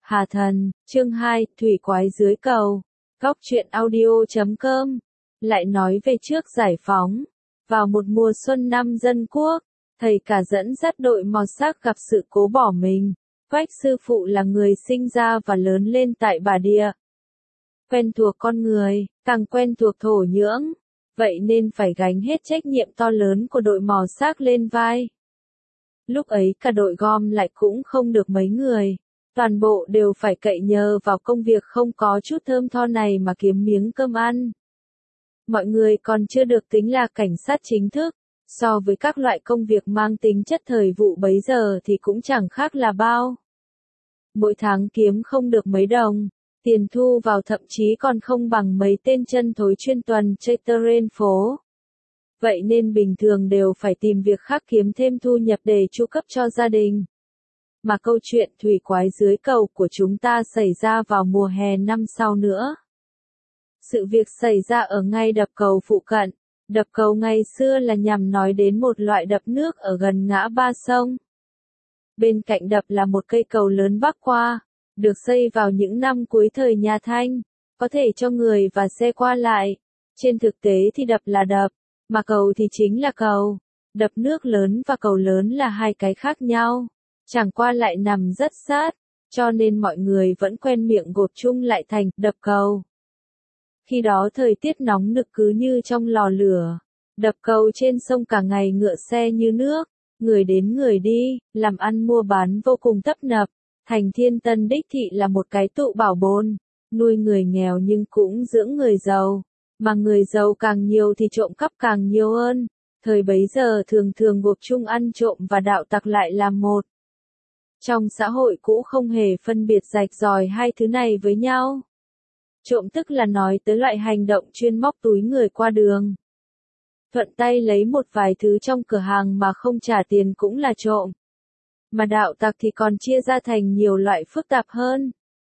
Hà Thần, chương 2, Thủy Quái dưới cầu. Góc truyện audio.com. Lại nói về trước giải phóng. Vào một mùa xuân năm Dân Quốc, thầy cả dẫn dắt đội mò xác gặp sự cố bỏ mình. Quách sư phụ là người sinh ra và lớn lên tại Bà Địa. Quen thuộc con người, càng quen thuộc thổ nhưỡng. Vậy nên phải gánh hết trách nhiệm to lớn của đội mò xác lên vai. Lúc ấy cả đội gom lại cũng không được mấy người. Toàn bộ đều phải cậy nhờ vào công việc không có chút thơm tho này mà kiếm miếng cơm ăn. Mọi người còn chưa được tính là cảnh sát chính thức, so với các loại công việc mang tính chất thời vụ bấy giờ thì cũng chẳng khác là bao. Mỗi tháng kiếm không được mấy đồng, tiền thu vào thậm chí còn không bằng mấy tên chân thối chuyên tuần chơi terrain phố. Vậy nên bình thường đều phải tìm việc khác kiếm thêm thu nhập để chu cấp cho gia đình. Mà câu chuyện thủy quái dưới cầu của chúng ta xảy ra vào mùa hè năm sau nữa. Sự việc xảy ra ở ngay đập cầu phụ cận. Đập cầu ngày xưa là nhằm nói đến một loại đập nước ở gần ngã ba sông. Bên cạnh đập là một cây cầu lớn bắc qua, được xây vào những năm cuối thời nhà Thanh, có thể cho người và xe qua lại. Trên thực tế thì đập là đập, mà cầu thì chính là cầu. Đập nước lớn và cầu lớn là hai cái khác nhau. Chẳng qua lại nằm rất sát, cho nên mọi người vẫn quen miệng gộp chung lại thành đập cầu. Khi đó thời tiết nóng nực cứ như trong lò lửa, đập cầu trên sông cả ngày ngựa xe như nước, người đến người đi, làm ăn mua bán vô cùng tấp nập. Thành Thiên Tân đích thị là một cái tụ bảo bôn, nuôi người nghèo nhưng cũng dưỡng người giàu, mà người giàu càng nhiều thì trộm cắp càng nhiều hơn. Thời bấy giờ thường thường gộp chung ăn trộm và đạo tặc lại là một. Trong xã hội cũ không hề phân biệt rạch ròi hai thứ này với nhau. Trộm tức là nói tới loại hành động chuyên móc túi người qua đường. Thuận tay lấy một vài thứ trong cửa hàng mà không trả tiền cũng là trộm. Mà đạo tặc thì còn chia ra thành nhiều loại phức tạp hơn.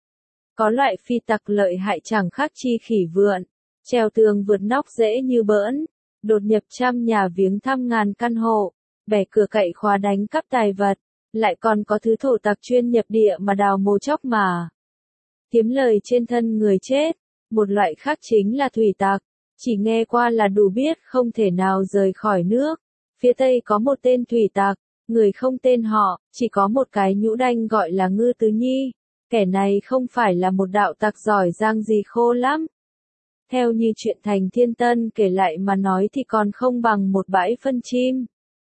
Có loại phi tặc lợi hại chẳng khác chi khỉ vượn, trèo tường vượt nóc dễ như bỡn, đột nhập trăm nhà viếng thăm ngàn căn hộ, bẻ cửa cậy khóa đánh cắp tài vật. Lại còn có thứ thổ tặc chuyên nhập địa mà đào mồ chóc mà kiếm lời trên thân người chết. Một loại khác chính là thủy tặc, chỉ nghe qua là đủ biết không thể nào rời khỏi nước. Phía Tây có một tên thủy tặc, người không tên họ, chỉ có một cái nhũ đanh gọi là Ngư Tứ Nhi. Kẻ này không phải là một đạo tặc giỏi giang gì khô lắm. Theo như chuyện Thành Thiên Tân kể lại mà nói thì còn không bằng một bãi phân chim.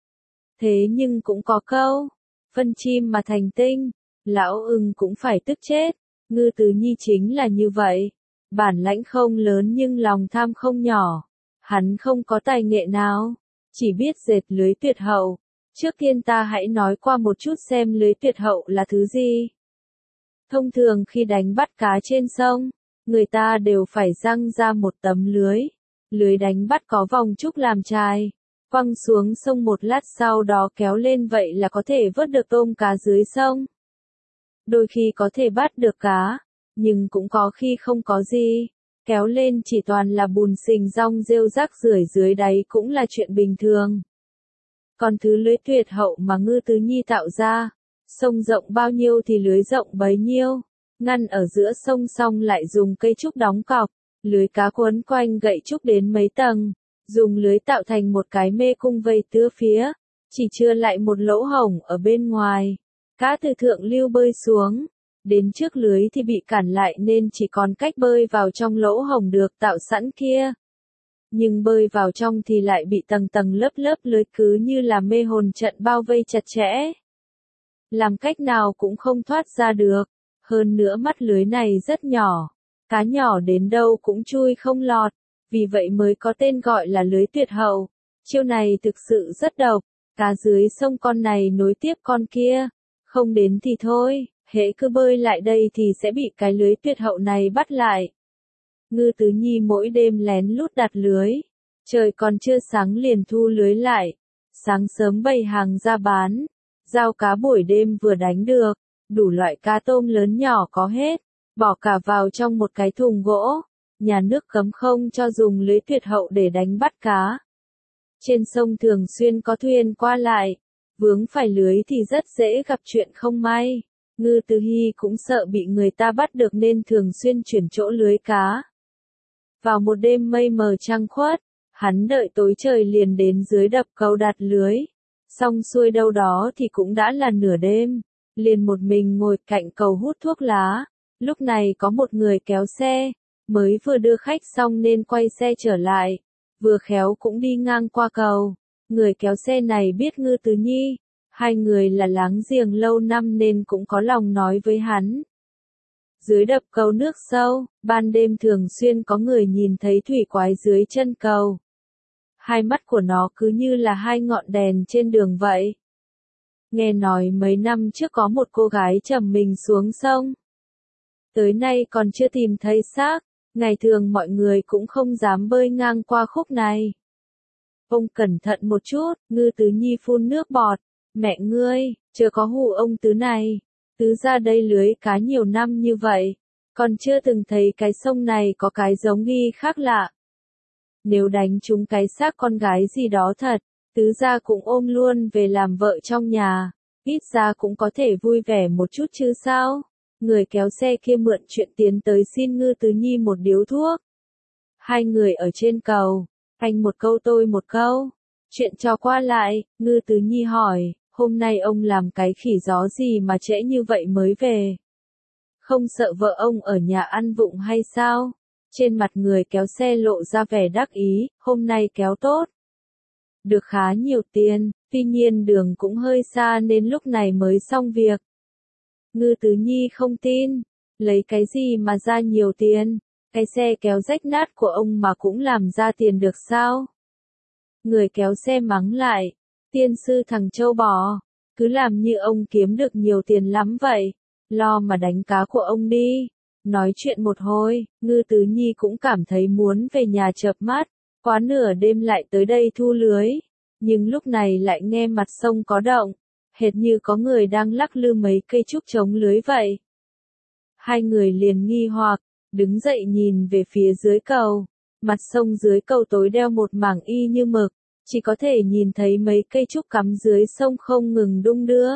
Thế nhưng cũng có câu, phân chim mà thành tinh, lão ưng cũng phải tức chết. Ngư Tứ Nhi chính là như vậy. Bản lãnh không lớn nhưng lòng tham không nhỏ. Hắn không có tài nghệ nào, chỉ biết dệt lưới tuyệt hậu. Trước tiên ta hãy nói qua một chút xem lưới tuyệt hậu là thứ gì. Thông thường khi đánh bắt cá trên sông, người ta đều phải giăng ra một tấm lưới. Lưới đánh bắt có vòng trúc làm chài, quăng xuống sông một lát sau đó kéo lên, vậy là có thể vớt được tôm cá dưới sông. Đôi khi có thể bắt được cá, nhưng cũng có khi không có gì. Kéo lên chỉ toàn là bùn sình rong rêu rác rưởi dưới đáy cũng là chuyện bình thường. Còn thứ lưới tuyệt hậu mà Ngư Tứ Nhi tạo ra, sông rộng bao nhiêu thì lưới rộng bấy nhiêu, ngăn ở giữa sông xong lại dùng cây trúc đóng cọc, lưới cá quấn quanh gậy trúc đến mấy tầng, dùng lưới tạo thành một cái mê cung vây tứ phía, chỉ chừa lại một lỗ hổng ở bên ngoài. Cá từ thượng lưu bơi xuống, đến trước lưới thì bị cản lại nên chỉ còn cách bơi vào trong lỗ hổng được tạo sẵn kia. Nhưng bơi vào trong thì lại bị tầng tầng lớp lớp lưới cứ như là mê hồn trận bao vây chặt chẽ. Làm cách nào cũng không thoát ra được, hơn nữa mắt lưới này rất nhỏ, cá nhỏ đến đâu cũng chui không lọt, vì vậy mới có tên gọi là lưới tuyệt hậu. Chiêu này thực sự rất độc, cá dưới sông con này nối tiếp con kia. Không đến thì thôi, hễ cứ bơi lại đây thì sẽ bị cái lưới tuyệt hậu này bắt lại. Ngư Tứ Nhi mỗi đêm lén lút đặt lưới, trời còn chưa sáng liền thu lưới lại, sáng sớm bày hàng ra bán, giao cá buổi đêm vừa đánh được, đủ loại cá tôm lớn nhỏ có hết, bỏ cả vào trong một cái thùng gỗ. Nhà nước cấm không cho dùng lưới tuyệt hậu để đánh bắt cá. Trên sông thường xuyên có thuyền qua lại, vướng phải lưới thì rất dễ gặp chuyện không may. Ngư Từ Hy cũng sợ bị người ta bắt được nên thường xuyên chuyển chỗ lưới cá. Vào một đêm mây mờ trăng khuất, hắn đợi tối trời liền đến dưới đập cầu đặt lưới. Xong xuôi đâu đó thì cũng đã là nửa đêm, liền một mình ngồi cạnh cầu hút thuốc lá. Lúc này có một người kéo xe, mới vừa đưa khách xong nên quay xe trở lại, vừa khéo cũng đi ngang qua cầu. Người kéo xe này biết Ngư Từ Nhi, hai người là láng giềng lâu năm nên cũng có lòng nói với hắn. Dưới đập cầu nước sâu, ban đêm thường xuyên có người nhìn thấy thủy quái dưới chân cầu. Hai mắt của nó cứ như là hai ngọn đèn trên đường vậy. Nghe nói mấy năm trước có một cô gái trầm mình xuống sông. Tới nay còn chưa tìm thấy xác, ngày thường mọi người cũng không dám bơi ngang qua khúc này. Ông cẩn thận một chút, Ngư Tứ Nhi phun nước bọt. Mẹ ngươi, chưa có hù ông Tứ này. Tứ ra đây lưới cá nhiều năm như vậy, còn chưa từng thấy cái sông này có cái giống nghi khác lạ. Nếu đánh trúng cái xác con gái gì đó thật, Tứ ra cũng ôm luôn về làm vợ trong nhà, ít ra cũng có thể vui vẻ một chút chứ sao. Người kéo xe kia mượn chuyện tiến tới xin Ngư Tứ Nhi một điếu thuốc. Hai người ở trên cầu, anh một câu tôi một câu. Chuyện trò qua lại, Ngư Tứ Nhi hỏi, hôm nay ông làm cái khỉ gió gì mà trễ như vậy mới về? Không sợ vợ ông ở nhà ăn vụng hay sao? Trên mặt người kéo xe lộ ra vẻ đắc ý, hôm nay kéo tốt. Được khá nhiều tiền, tuy nhiên đường cũng hơi xa nên lúc này mới xong việc. Ngư Tứ Nhi không tin, lấy cái gì mà ra nhiều tiền, cái xe kéo rách nát của ông mà cũng làm ra tiền được sao? Người kéo xe mắng lại, tiên sư thằng trâu bò, cứ làm như ông kiếm được nhiều tiền lắm vậy, lo mà đánh cá của ông đi. Nói chuyện một hồi, Ngư Tứ Nhi cũng cảm thấy muốn về nhà chợp mắt, quá nửa đêm lại tới đây thu lưới, nhưng lúc này lại nghe mặt sông có động, hệt như có người đang lắc lư mấy cây trúc chống lưới vậy. Hai người liền nghi hoặc, đứng dậy nhìn về phía dưới cầu, mặt sông dưới cầu tối đeo một mảng y như mực, chỉ có thể nhìn thấy mấy cây trúc cắm dưới sông không ngừng đung đưa.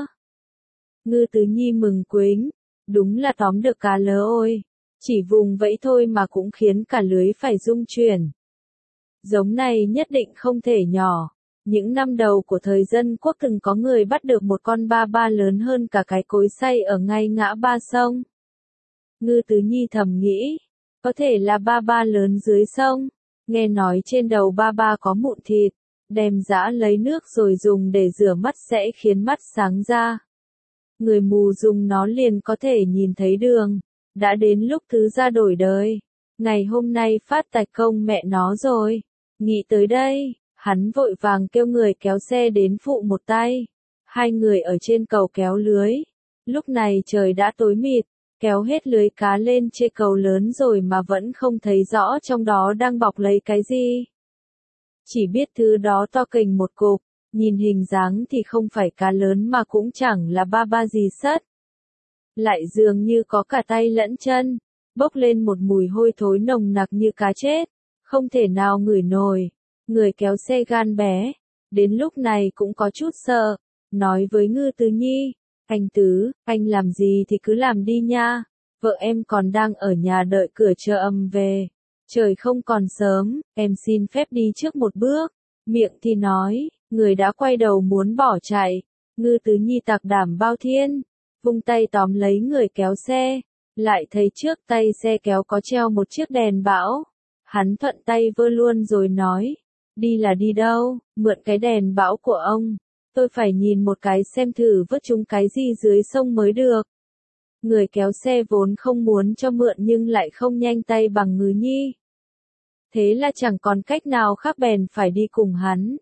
Ngư Tứ Nhi mừng quính, đúng là tóm được cá lớ ôi, chỉ vùng vẫy thôi mà cũng khiến cả lưới phải rung chuyển. Giống này nhất định không thể nhỏ. Những năm đầu của thời dân quốc từng có người bắt được một con ba ba lớn hơn cả cái cối xay ở ngay ngã ba sông. Ngư Tứ Nhi thầm nghĩ, có thể là ba ba lớn dưới sông, nghe nói trên đầu ba ba có mụn thịt, đem giã lấy nước rồi dùng để rửa mắt sẽ khiến mắt sáng ra. Người mù dùng nó liền có thể nhìn thấy đường, đã đến lúc Tứ ra đổi đời, ngày hôm nay phát tài công mẹ nó rồi. Nghĩ tới đây, hắn vội vàng kêu người kéo xe đến phụ một tay. Hai người ở trên cầu kéo lưới. Lúc này trời đã tối mịt, kéo hết lưới cá lên trên cầu lớn rồi mà vẫn không thấy rõ trong đó đang bọc lấy cái gì. Chỉ biết thứ đó to kình một cục, nhìn hình dáng thì không phải cá lớn mà cũng chẳng là ba ba gì sất. Lại dường như có cả tay lẫn chân, bốc lên một mùi hôi thối nồng nặc như cá chết, không thể nào ngửi nổi. Người kéo xe gan bé, đến lúc này cũng có chút sợ, nói với Ngư Tứ Nhi, anh Tứ, anh làm gì thì cứ làm đi nha, vợ em còn đang ở nhà đợi cửa chờ ầm về, trời không còn sớm, em xin phép đi trước một bước, miệng thì nói, người đã quay đầu muốn bỏ chạy, Ngư Tứ Nhi tặc đảm bao thiên, vung tay tóm lấy người kéo xe, lại thấy trước tay xe kéo có treo một chiếc đèn bão, hắn thuận tay vơ luôn rồi nói, đi là đi đâu, mượn cái đèn bão của ông, tôi phải nhìn một cái xem thử vớt chúng cái gì dưới sông mới được. Người kéo xe vốn không muốn cho mượn nhưng lại không nhanh tay bằng Ngư Nhi. Thế là chẳng còn cách nào khác bèn phải đi cùng hắn.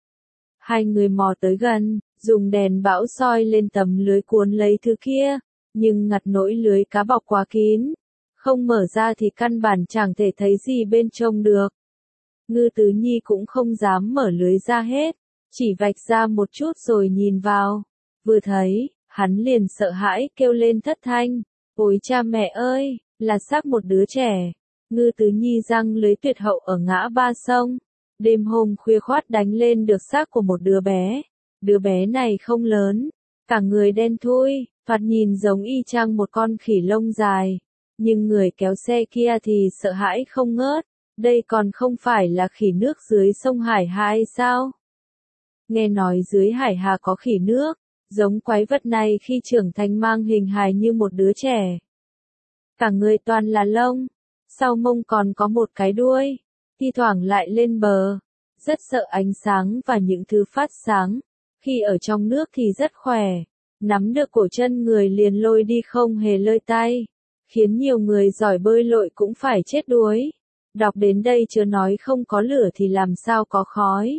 Hai người mò tới gần, dùng đèn bão soi lên tấm lưới cuốn lấy thứ kia, nhưng ngặt nỗi lưới cá bọc quá kín, không mở ra thì căn bản chẳng thể thấy gì bên trong được. Ngư Tứ Nhi cũng không dám mở lưới ra hết, chỉ vạch ra một chút rồi nhìn vào. Vừa thấy, hắn liền sợ hãi kêu lên thất thanh, ôi cha mẹ ơi, là xác một đứa trẻ. Ngư Tứ Nhi giăng lưới tuyệt hậu ở ngã ba sông. Đêm hôm khuya khoắt đánh lên được xác của một đứa bé. Đứa bé này không lớn, cả người đen thui, thoạt nhìn giống y chang một con khỉ lông dài. Nhưng người kéo xe kia thì sợ hãi không ngớt, đây còn không phải là khỉ nước dưới sông Hải Hà hay sao? Nghe nói dưới Hải Hà có khỉ nước, giống quái vật này khi trưởng thành mang hình hài như một đứa trẻ. Cả người toàn là lông, sau mông còn có một cái đuôi, thi thoảng lại lên bờ, rất sợ ánh sáng và những thứ phát sáng, khi ở trong nước thì rất khỏe, nắm được cổ chân người liền lôi đi không hề lơi tay, khiến nhiều người giỏi bơi lội cũng phải chết đuối. Đọc đến đây chưa nói không có lửa thì làm sao có khói.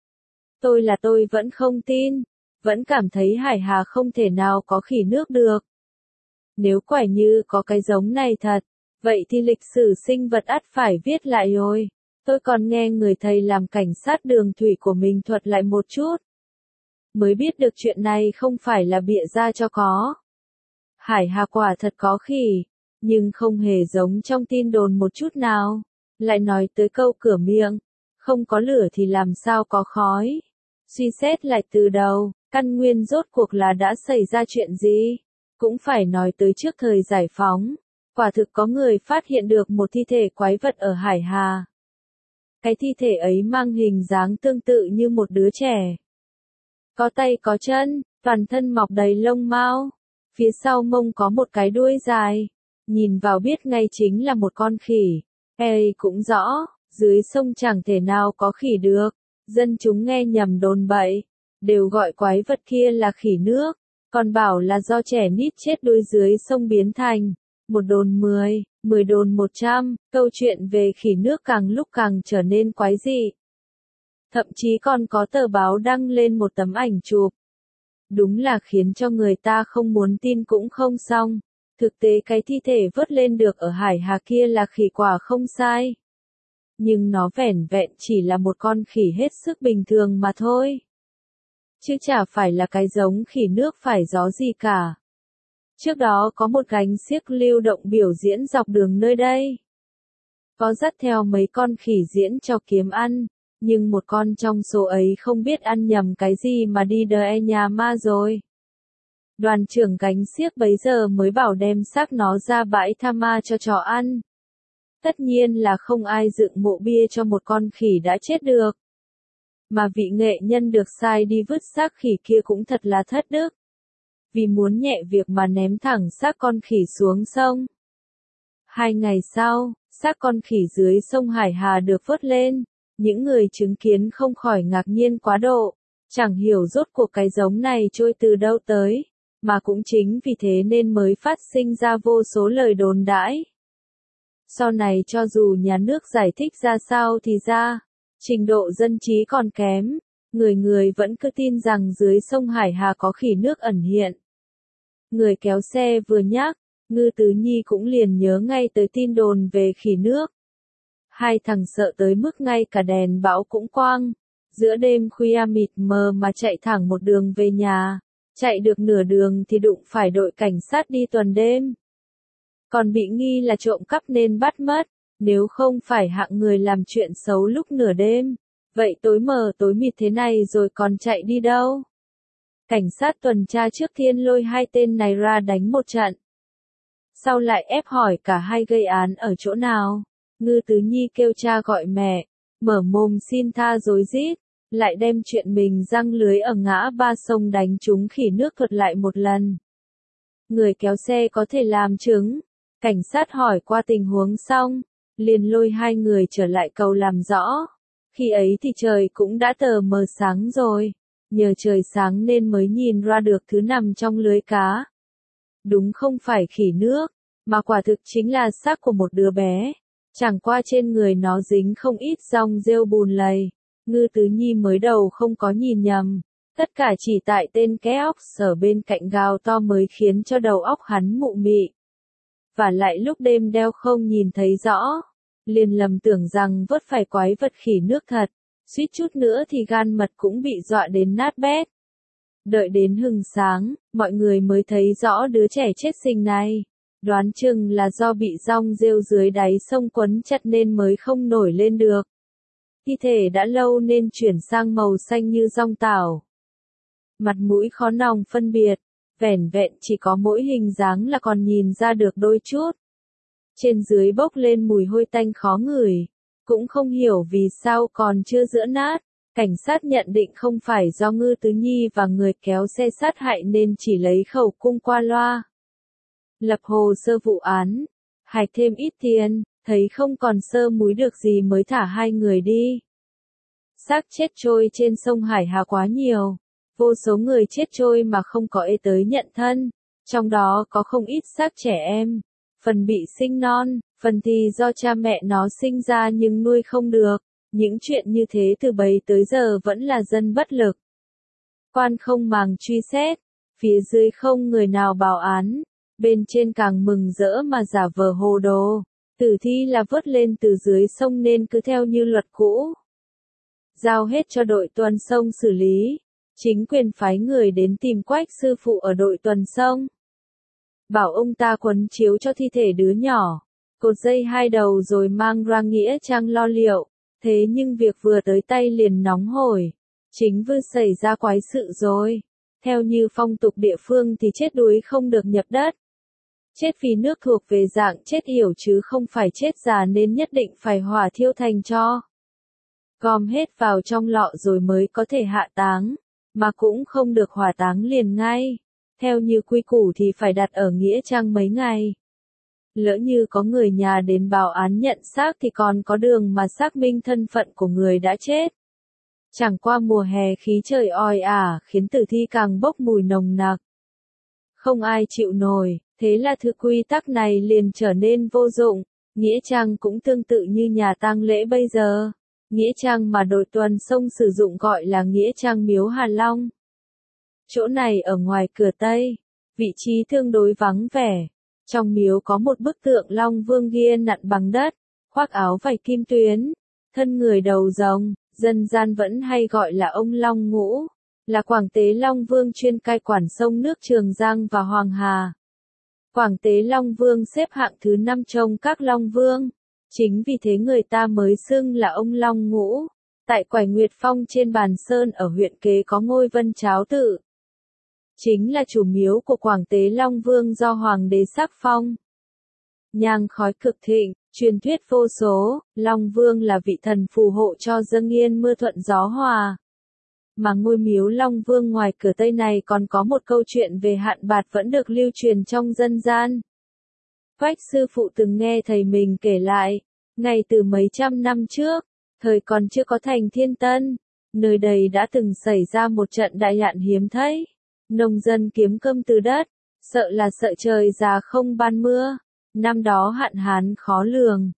Tôi vẫn không tin, vẫn cảm thấy Hải Hà không thể nào có khỉ nước được. Nếu quả như có cái giống này thật, vậy thì lịch sử sinh vật ắt phải viết lại rồi. Tôi còn nghe người thầy làm cảnh sát đường thủy của mình thuật lại một chút. Mới biết được chuyện này không phải là bịa ra cho có. Hải Hà quả thật có khỉ, nhưng không hề giống trong tin đồn một chút nào. Lại nói tới câu cửa miệng, không có lửa thì làm sao có khói. Suy xét lại từ đầu, căn nguyên rốt cuộc là đã xảy ra chuyện gì? Cũng phải nói tới trước thời giải phóng, quả thực có người phát hiện được một thi thể quái vật ở Hải Hà. Cái thi thể ấy mang hình dáng tương tự như một đứa trẻ. Có tay có chân, toàn thân mọc đầy lông mao, phía sau mông có một cái đuôi dài, nhìn vào biết ngay chính là một con khỉ. Ê cũng rõ, dưới sông chẳng thể nào có khỉ được, dân chúng nghe nhầm đồn bậy, đều gọi quái vật kia là khỉ nước, còn bảo là do trẻ nít chết đuối dưới sông biến thành. Một đồn 10, 10 đồn 100, câu chuyện về khỉ nước càng lúc càng trở nên quái dị. Thậm chí còn có tờ báo đăng lên một tấm ảnh chụp. Đúng là khiến cho người ta không muốn tin cũng không xong. Thực tế cái thi thể vớt lên được ở Hải Hà kia là khỉ quả không sai. Nhưng nó vẻn vẹn chỉ là một con khỉ hết sức bình thường mà thôi. Chứ chả phải là cái giống khỉ nước phải gió gì cả. Trước đó có một gánh xiếc lưu động biểu diễn dọc đường nơi đây. Có dắt theo mấy con khỉ diễn cho kiếm ăn, nhưng một con trong số ấy không biết ăn nhầm cái gì mà đi đợi nhà ma rồi. Đoàn trưởng gánh xiếc bấy giờ mới bảo đem xác nó ra bãi tha ma cho chó ăn. Tất nhiên là không ai dựng mộ bia cho một con khỉ đã chết được. Mà vị nghệ nhân được sai đi vứt xác khỉ kia cũng thật là thất đức. Vì muốn nhẹ việc mà ném thẳng xác con khỉ xuống sông. 2 ngày sau, xác con khỉ dưới sông Hải Hà được vớt lên. Những người chứng kiến không khỏi ngạc nhiên quá độ. Chẳng hiểu rốt cuộc cái giống này trôi từ đâu tới. Mà cũng chính vì thế nên mới phát sinh ra vô số lời đồn đãi. Sau này cho dù nhà nước giải thích ra sao thì ra, trình độ dân trí còn kém, người người vẫn cứ tin rằng dưới sông Hải Hà có khỉ nước ẩn hiện. Người kéo xe vừa nhắc, Ngư Tứ Nhi cũng liền nhớ ngay tới tin đồn về khỉ nước. Hai thằng sợ tới mức ngay cả đèn bão cũng quang, giữa đêm khuya mịt mờ mà chạy thẳng một đường về nhà, chạy được nửa đường thì đụng phải đội cảnh sát đi tuần đêm. Còn bị nghi là trộm cắp nên bắt mất, nếu không phải hạng người làm chuyện xấu lúc nửa đêm, vậy tối mờ tối mịt thế này rồi còn chạy đi đâu? Cảnh sát tuần tra trước tiên lôi hai tên này ra đánh một trận. Sau lại ép hỏi cả hai gây án ở chỗ nào. Ngư Tứ Nhi kêu cha gọi mẹ, mở mồm xin tha rối rít, lại đem chuyện mình giăng lưới ở ngã ba sông đánh trúng khỉ nước thuật lại một lần. Người kéo xe có thể làm chứng. Cảnh sát hỏi qua tình huống xong, liền lôi hai người trở lại cầu làm rõ. Khi ấy thì trời cũng đã tờ mờ sáng rồi, nhờ trời sáng nên mới nhìn ra được thứ nằm trong lưới cá. Đúng không phải khỉ nước, mà quả thực chính là xác của một đứa bé. Chẳng qua trên người nó dính không ít dòng rêu bùn lầy. Ngư Tứ Nhi mới đầu không có nhìn nhầm. Tất cả chỉ tại tên Keox ở bên cạnh gào to mới khiến cho đầu óc hắn mụ mị. Và lại lúc đêm đeo không nhìn thấy rõ, liền lầm tưởng rằng vớt phải quái vật khỉ nước thật, suýt chút nữa thì gan mật cũng bị dọa đến nát bét. Đợi đến hừng sáng, mọi người mới thấy rõ đứa trẻ chết sinh này, đoán chừng là do bị dong rêu dưới đáy sông quấn chặt nên mới không nổi lên được. Thi thể đã lâu nên chuyển sang màu xanh như dong tảo. Mặt mũi khó lòng phân biệt, vẻn vẹn chỉ có mỗi hình dáng là còn nhìn ra được đôi chút. Trên dưới bốc lên mùi hôi tanh khó ngửi, cũng không hiểu vì sao còn chưa giữa nát. Cảnh sát nhận định không phải do Ngư Tứ Nhi và người kéo xe sát hại nên chỉ lấy khẩu cung qua loa. Lập hồ sơ vụ án, hạch thêm ít tiền, thấy không còn sơ múi được gì mới thả hai người đi. Xác chết trôi trên sông Hải Hà quá nhiều, vô số người chết trôi mà không có ai tới nhận thân, trong đó có không ít xác trẻ em, phần bị sinh non, phần thì do cha mẹ nó sinh ra nhưng nuôi không được. Những chuyện như thế từ bấy tới giờ vẫn là dân bất lực. Quan không màng truy xét, phía dưới không người nào báo án, bên trên càng mừng rỡ mà giả vờ hồ đồ. Tử thi là vớt lên từ dưới sông nên cứ theo như luật cũ. Giao hết cho đội tuần sông xử lý, chính quyền phái người đến tìm Quách sư phụ ở đội tuần sông. Bảo ông ta quấn chiếu cho thi thể đứa nhỏ, cột dây hai đầu rồi mang ra nghĩa trang lo liệu. Thế nhưng việc vừa tới tay liền nóng hổi, chính vừa xảy ra quái sự rồi. Theo như phong tục địa phương thì chết đuối không được nhập đất. Chết vì nước thuộc về dạng chết yểu chứ không phải chết già nên nhất định phải hỏa thiêu thành tro. Gom hết vào trong lọ rồi mới có thể hạ táng, mà cũng không được hỏa táng liền ngay. Theo như quy củ thì phải đặt ở nghĩa trang mấy ngày. Lỡ như có người nhà đến báo án nhận xác thì còn có đường mà xác minh thân phận của người đã chết. Chẳng qua mùa hè khí trời oi ả khiến tử thi càng bốc mùi nồng nặc. Không ai chịu nổi, thế là thứ quy tắc này liền trở nên vô dụng. Nghĩa trang cũng tương tự như nhà tang lễ bây giờ. Nghĩa trang mà đội tuần sông sử dụng gọi là nghĩa trang miếu Hà Long. Chỗ này ở ngoài cửa Tây, vị trí tương đối vắng vẻ. Trong miếu có một bức tượng Long Vương ghia nặn bằng đất, khoác áo vải kim tuyến, thân người đầu rồng, dân gian vẫn hay gọi là ông Long Ngũ, là Quảng Tế Long Vương chuyên cai quản sông nước Trường Giang và Hoàng Hà. Quảng Tế Long Vương xếp hạng thứ 5 trong các Long Vương, chính vì thế người ta mới xưng là ông Long Ngũ. Tại Quải Nguyệt Phong trên Bàn Sơn ở huyện Kế có ngôi Vân Cháo Tự. Chính là chủ miếu của Quảng Tế Long Vương do Hoàng đế sắc phong. Nhang khói cực thịnh, truyền thuyết vô số, Long Vương là vị thần phù hộ cho dâng yên mưa thuận gió hòa. Mà ngôi miếu Long Vương ngoài cửa Tây này còn có một câu chuyện về hạn bạt vẫn được lưu truyền trong dân gian. Quách sư phụ từng nghe thầy mình kể lại, ngày từ mấy trăm năm trước, thời còn chưa có thành Thiên Tân, nơi đây đã từng xảy ra một trận đại hạn hiếm thấy. Nông dân kiếm cơm từ đất, sợ là sợ trời già không ban mưa. Năm đó hạn hán khó lường,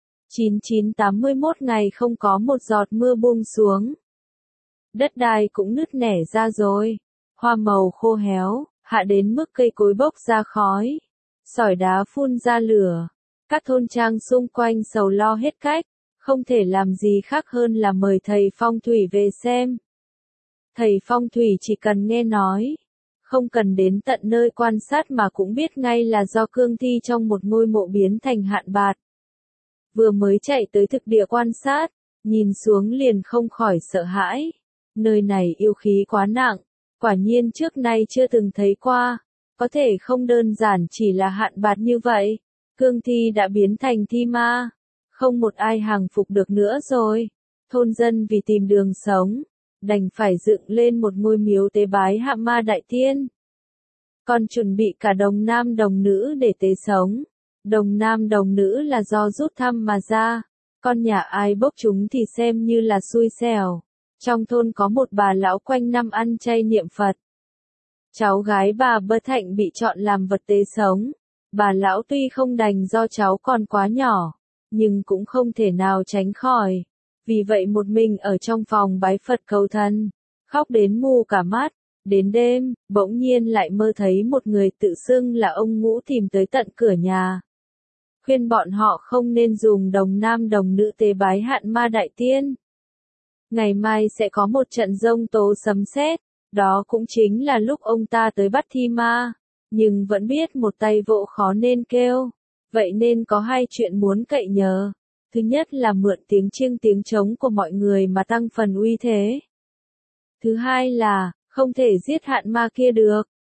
9981 ngày không có một giọt mưa buông xuống. Đất đai cũng nứt nẻ ra rồi, hoa màu khô héo, hạ đến mức cây cối bốc ra khói, sỏi đá phun ra lửa. Các thôn trang xung quanh sầu lo hết cách, không thể làm gì khác hơn là mời thầy phong thủy về xem. Thầy phong thủy chỉ cần nghe nói, không cần đến tận nơi quan sát mà cũng biết ngay là do cương thi trong một ngôi mộ biến thành hạn bạt. Vừa mới chạy tới thực địa quan sát, nhìn xuống liền không khỏi sợ hãi. Nơi này yêu khí quá nặng, quả nhiên trước nay chưa từng thấy qua, có thể không đơn giản chỉ là hạn bạt như vậy. Cương thi đã biến thành thi ma, không một ai hàng phục được nữa rồi. Thôn dân vì tìm đường sống, đành phải dựng lên một ngôi miếu tế bái Hạ Ma Đại Tiên. Còn chuẩn bị cả đồng nam đồng nữ để tế sống. Đồng nam đồng nữ là do rút thăm mà ra, con nhà ai bốc chúng thì xem như là xui xẻo. Trong thôn có một bà lão quanh năm ăn chay niệm Phật. Cháu gái bà Bơ Thạnh bị chọn làm vật tế sống. Bà lão tuy không đành do cháu còn quá nhỏ, nhưng cũng không thể nào tránh khỏi. Vì vậy một mình ở trong phòng bái Phật cầu thần, khóc đến mù cả mắt. Đến đêm, bỗng nhiên lại mơ thấy một người tự xưng là ông Ngũ tìm tới tận cửa nhà. Khuyên bọn họ không nên dùng đồng nam đồng nữ tế bái Hạn Ma Đại Tiên. Ngày mai sẽ có một trận giông tố sấm sét, đó cũng chính là lúc ông ta tới bắt thi ma. Nhưng vẫn biết một tay vỗ khó nên kêu, vậy nên có hai chuyện muốn cậy nhờ. Thứ nhất là mượn tiếng chiêng tiếng trống của mọi người mà tăng phần uy thế. Thứ hai là, không thể giết hạn ma kia được,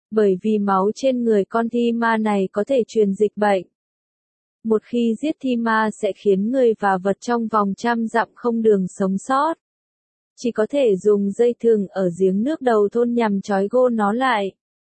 Bởi vì máu trên người con thi ma này có thể truyền dịch bệnh. Một khi giết thi ma sẽ khiến người và vật trong vòng 100 dặm không đường sống sót. Chỉ có thể dùng dây thừng ở giếng nước đầu thôn nhằm trói gô nó lại.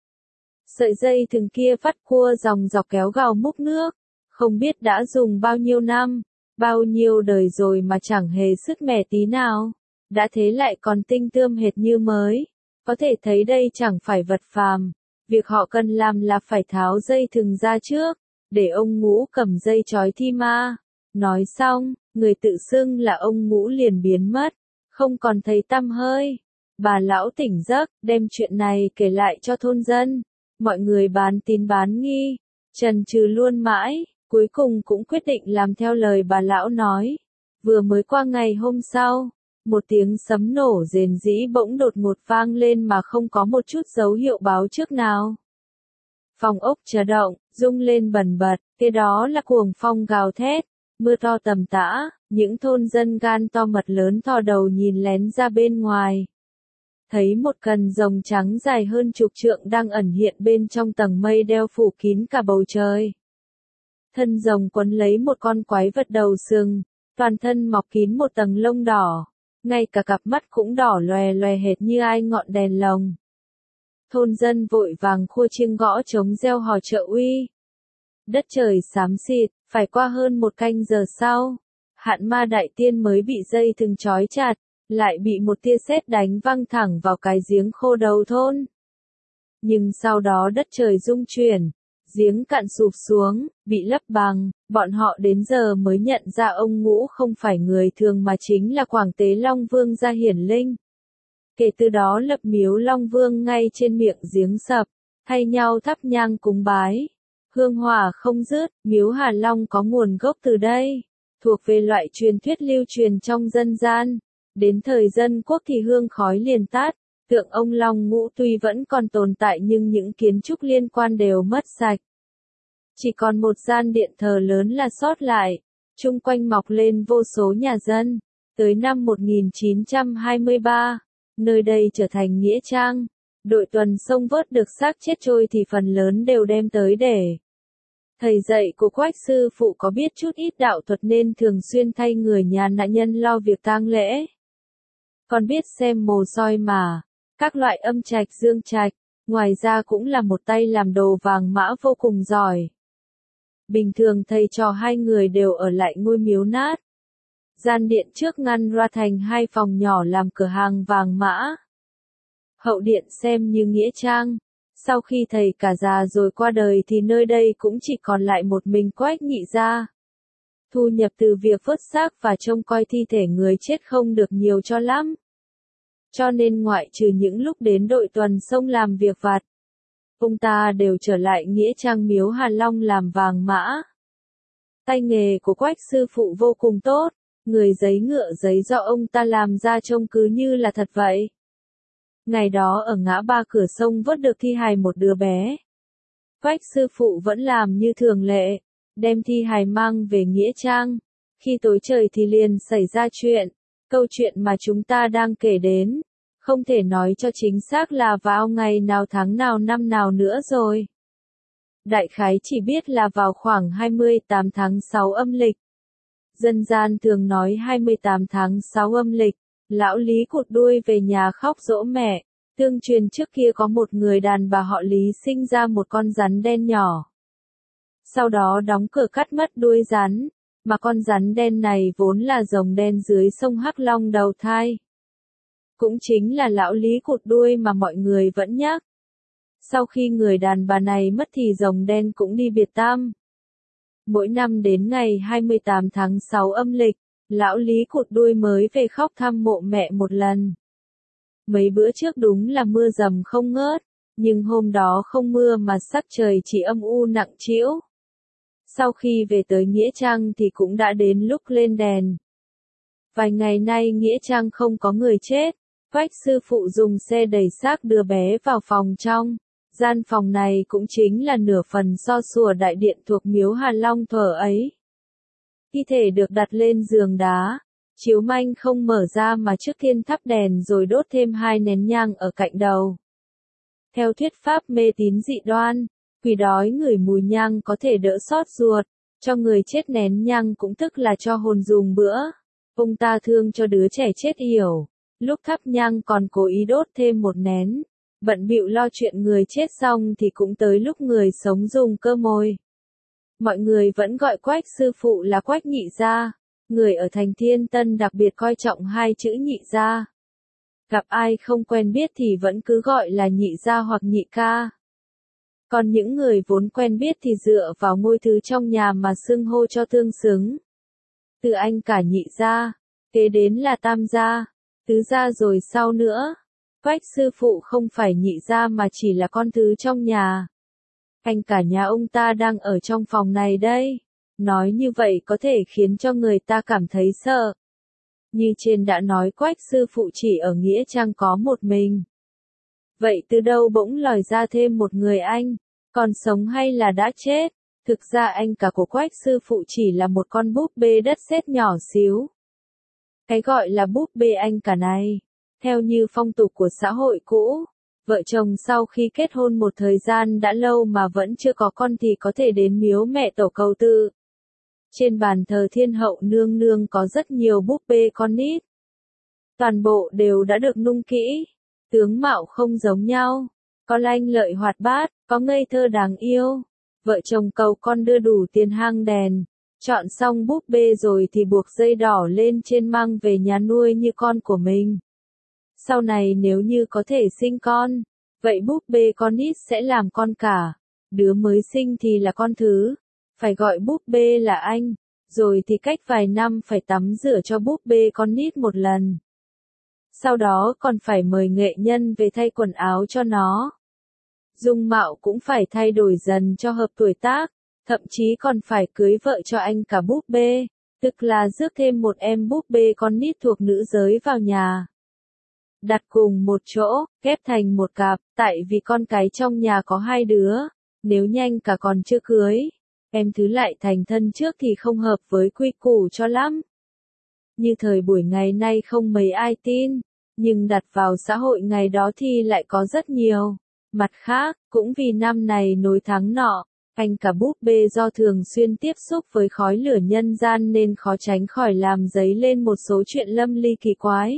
Sợi dây thừng kia vắt cua dòng dọc kéo gào múc nước. Không biết đã dùng bao nhiêu năm, bao nhiêu đời rồi mà chẳng hề sứt mẻ tí nào. Đã thế lại còn tinh tươm hệt như mới. Có thể thấy đây chẳng phải vật phàm. Việc họ cần làm là phải tháo dây thừng ra trước, để ông Ngũ cầm dây trói thi ma. Nói xong, người tự xưng là ông Ngũ liền biến mất, không còn thấy tăm hơi. Bà lão tỉnh giấc, đem chuyện này kể lại cho thôn dân. Mọi người bán tín bán nghi, chần chừ luôn mãi, cuối cùng cũng quyết định làm theo lời bà lão nói. Vừa mới qua ngày hôm sau, một tiếng sấm nổ rền rĩ bỗng đột ngột vang lên mà không có một chút dấu hiệu báo trước nào. Phòng ốc chấn động, rung lên bần bật, kế đó là cuồng phong gào thét, mưa to tầm tã, những thôn dân gan to mật lớn thò đầu nhìn lén ra bên ngoài. Thấy một cần rồng trắng dài hơn chục trượng đang ẩn hiện bên trong tầng mây đeo phủ kín cả bầu trời. Thân rồng quấn lấy một con quái vật đầu sừng, toàn thân mọc kín một tầng lông đỏ, ngay cả cặp mắt cũng đỏ loè loè hệt như ai ngọn đèn lồng. Thôn dân vội vàng khua chiêng gõ trống reo hò trợ uy. Đất trời xám xịt, phải qua hơn một canh giờ sau, Hạn Ma đại tiên mới bị dây thừng trói chặt, lại bị một tia sét đánh văng thẳng vào cái giếng khô đầu thôn. Nhưng sau đó đất trời rung chuyển, giếng cạn sụp xuống, bị lấp bằng, bọn họ đến giờ mới nhận ra ông Ngũ không phải người thường mà chính là Quảng Tế Long Vương gia hiển linh. Kể từ đó lập miếu Long Vương ngay trên miệng giếng sập, thay nhau thắp nhang cúng bái. Hương hỏa không dứt, miếu Hà Long có nguồn gốc từ đây, thuộc về loại truyền thuyết lưu truyền trong dân gian. Đến thời Dân Quốc thì hương khói liền tắt, tượng ông Long Ngũ tuy vẫn còn tồn tại nhưng những kiến trúc liên quan đều mất sạch. Chỉ còn một gian điện thờ lớn là sót lại, chung quanh mọc lên vô số nhà dân. Tới năm 1923, nơi đây trở thành nghĩa trang. Đội tuần sông vớt được xác chết trôi thì phần lớn đều đem tới để. Thầy dạy của Quách sư phụ có biết chút ít đạo thuật nên thường xuyên thay người nhà nạn nhân lo việc tang lễ. Còn biết xem mồ soi mà, các loại âm trạch dương trạch, ngoài ra cũng là một tay làm đồ vàng mã vô cùng giỏi. Bình thường thầy trò hai người đều ở lại ngôi miếu nát. Gian điện trước ngăn ra thành hai phòng nhỏ làm cửa hàng vàng mã. Hậu điện xem như nghĩa trang. Sau khi thầy cả già rồi qua đời thì nơi đây cũng chỉ còn lại một mình Quách nhị gia. Thu nhập từ việc vớt xác và trông coi thi thể người chết không được nhiều cho lắm. Cho nên ngoại trừ những lúc đến đội tuần sông làm việc vặt, ông ta đều trở lại nghĩa trang miếu Hà Long làm vàng mã. Tay nghề của Quách sư phụ vô cùng tốt, người giấy ngựa giấy do ông ta làm ra trông cứ như là thật vậy. Ngày đó ở ngã ba cửa sông vớt được thi hài một đứa bé. Quách sư phụ vẫn làm như thường lệ, đem thi hài mang về nghĩa trang. Khi tối trời thì liền xảy ra chuyện. Câu chuyện mà chúng ta đang kể đến, không thể nói cho chính xác là vào ngày nào tháng nào năm nào nữa rồi. Đại khái chỉ biết là vào khoảng 28 tháng 6 âm lịch. Dân gian thường nói 28 tháng 6 âm lịch, lão Lý cụt đuôi về nhà khóc dỗ mẹ. Tương truyền trước kia có một người đàn bà họ Lý sinh ra một con rắn đen nhỏ. Sau đó đóng cửa cắt mất đuôi rắn, mà con rắn đen này vốn là rồng đen dưới sông Hắc Long đầu thai. Cũng chính là lão Lý cụt đuôi mà mọi người vẫn nhắc. Sau khi người đàn bà này mất thì rồng đen cũng đi biệt tăm. Mỗi năm đến ngày 28 tháng 6 âm lịch, lão Lý cụt đuôi mới về khóc thăm mộ mẹ một lần. Mấy bữa trước đúng là mưa dầm không ngớt, nhưng hôm đó không mưa mà sắc trời chỉ âm u nặng trĩu. Sau khi về tới nghĩa trang thì cũng đã đến lúc lên đèn. Vài ngày nay nghĩa trang không có người chết, Quách sư phụ dùng xe đẩy xác đưa bé vào phòng trong. Gian phòng này cũng chính là nửa phần so sùa đại điện thuộc miếu Hà Long thuở ấy. Thi thể được đặt lên giường đá, chiếu manh không mở ra mà trước tiên thắp đèn rồi đốt thêm 2 nén nhang ở cạnh đầu. Theo thuyết pháp mê tín dị đoan, quỷ đói ngửi mùi nhang có thể đỡ xót ruột, cho người chết nén nhang cũng tức là cho hồn dùng bữa. Ông ta thương cho đứa trẻ chết yểu, lúc thắp nhang còn cố ý đốt thêm một nén. Bận bịu lo chuyện người chết xong thì cũng tới lúc người sống dùng cơm môi. Mọi người vẫn gọi Quách sư phụ là Quách nhị gia. Người ở thành Thiên Tân đặc biệt coi trọng hai chữ nhị gia. Gặp ai không quen biết thì vẫn cứ gọi là nhị gia hoặc nhị ca. Còn những người vốn quen biết thì dựa vào ngôi thứ trong nhà mà xưng hô cho tương xứng. Từ anh cả nhị gia, kế đến là tam gia, tứ gia rồi sau nữa. Quách sư phụ không phải nhị gia mà chỉ là con thứ trong nhà. Anh cả nhà ông ta đang ở trong phòng này đây. Nói như vậy có thể khiến cho người ta cảm thấy sợ. Như trên đã nói Quách sư phụ chỉ ở Nghĩa Trang có một mình. Vậy từ đâu bỗng lòi ra thêm một người anh? Còn sống hay là đã chết? Thực ra anh cả của Quách sư phụ chỉ là một con búp bê đất sét nhỏ xíu. Cái gọi là búp bê anh cả này, theo như phong tục của xã hội cũ, vợ chồng sau khi kết hôn một thời gian đã lâu mà vẫn chưa có con thì có thể đến miếu mẹ tổ cầu tự. Trên bàn thờ Thiên Hậu nương nương có rất nhiều búp bê con nít. Toàn bộ đều đã được nung kỹ, tướng mạo không giống nhau, có lanh lợi hoạt bát, có ngây thơ đáng yêu. Vợ chồng cầu con đưa đủ tiền hang đèn, chọn xong búp bê rồi thì buộc dây đỏ lên trên mang về nhà nuôi như con của mình. Sau này nếu như có thể sinh con, vậy búp bê con nít sẽ làm con cả, đứa mới sinh thì là con thứ, phải gọi búp bê là anh, rồi thì cách vài năm phải tắm rửa cho búp bê con nít một lần. Sau đó còn phải mời nghệ nhân về thay quần áo cho nó. Dung mạo cũng phải thay đổi dần cho hợp tuổi tác, thậm chí còn phải cưới vợ cho anh cả búp bê, tức là rước thêm một em búp bê con nít thuộc nữ giới vào nhà. Đặt cùng một chỗ, ghép thành một cặp, tại vì con cái trong nhà có hai đứa, nếu nhanh cả còn chưa cưới, em thứ lại thành thân trước thì không hợp với quy củ cho lắm. Như thời buổi ngày nay không mấy ai tin, nhưng đặt vào xã hội ngày đó thì lại có rất nhiều. Mặt khác, cũng vì năm này nối tháng nọ, anh cả búp bê do thường xuyên tiếp xúc với khói lửa nhân gian nên khó tránh khỏi làm dấy lên một số chuyện lâm ly kỳ quái.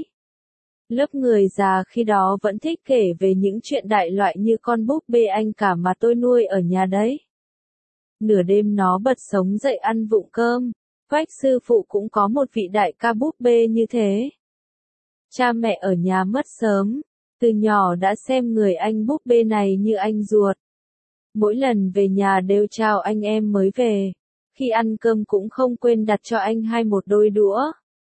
Lớp người già khi đó vẫn thích kể về những chuyện đại loại như con búp bê anh cả mà tôi nuôi ở nhà đấy. Nửa đêm nó bật sống dậy ăn vụng cơm, Quách sư phụ cũng có một vị đại ca búp bê như thế. Cha mẹ ở nhà mất sớm, từ nhỏ đã xem người anh búp bê này như anh ruột. Mỗi lần về nhà đều chào anh em mới về, khi ăn cơm cũng không quên đặt cho anh hai một đôi đũa.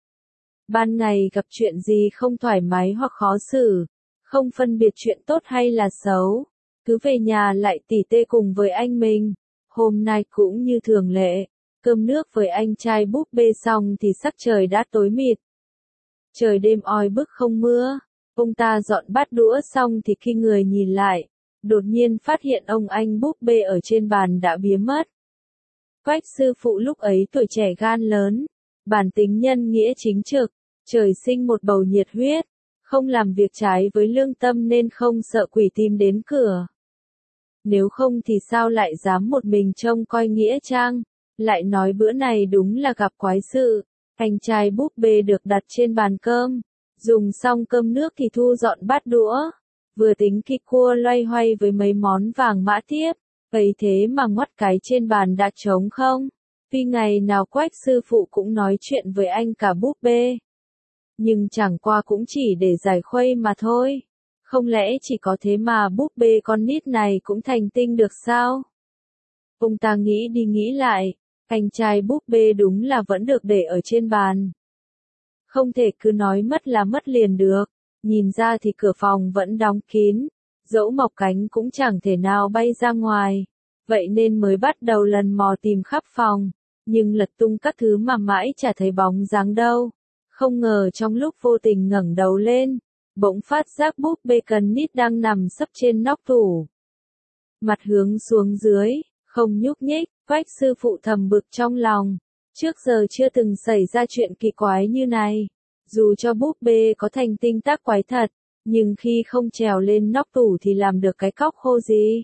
Ban ngày gặp chuyện gì không thoải mái hoặc khó xử, không phân biệt chuyện tốt hay là xấu, cứ về nhà lại tỉ tê cùng với anh mình. Hôm nay cũng như thường lệ, cơm nước với anh trai búp bê xong thì sắc trời đã tối mịt. Trời đêm oi bức không mưa, ông ta dọn bát đũa xong thì khi người nhìn lại, đột nhiên phát hiện ông anh búp bê ở trên bàn đã biến mất. Quách sư phụ lúc ấy tuổi trẻ gan lớn, bản tính nhân nghĩa chính trực, trời sinh một bầu nhiệt huyết, không làm việc trái với lương tâm nên không sợ quỷ tìm đến cửa. Nếu không thì sao lại dám một mình trông coi nghĩa trang, lại nói bữa này đúng là gặp quái sự. Anh trai búp bê được đặt trên bàn cơm, dùng xong cơm nước thì thu dọn bát đũa, vừa tính khi cua loay hoay với mấy món vàng mã tiếp, ấy thế mà ngoắt cái trên bàn đã trống không. Tuy ngày nào Quách sư phụ cũng nói chuyện với anh cả búp bê, nhưng chẳng qua cũng chỉ để giải khuây mà thôi. Không lẽ chỉ có thế mà búp bê con nít này cũng thành tinh được sao? Ông ta nghĩ đi nghĩ lại, anh trai búp bê đúng là vẫn được để ở trên bàn. Không thể cứ nói mất là mất liền được, nhìn ra thì cửa phòng vẫn đóng kín, dẫu mọc cánh cũng chẳng thể nào bay ra ngoài, vậy nên mới bắt đầu lần mò tìm khắp phòng, nhưng lật tung các thứ mà mãi chả thấy bóng dáng đâu. Không ngờ trong lúc vô tình ngẩng đầu lên, bỗng phát giác búp bê con nít đang nằm sấp trên nóc tủ. Mặt hướng xuống dưới, không nhúc nhích, Quách sư phụ thầm bực trong lòng. Trước giờ chưa từng xảy ra chuyện kỳ quái như này. Dù cho búp bê có thành tinh tác quái thật, nhưng khi không trèo lên nóc tủ thì làm được cái cóc khô gì.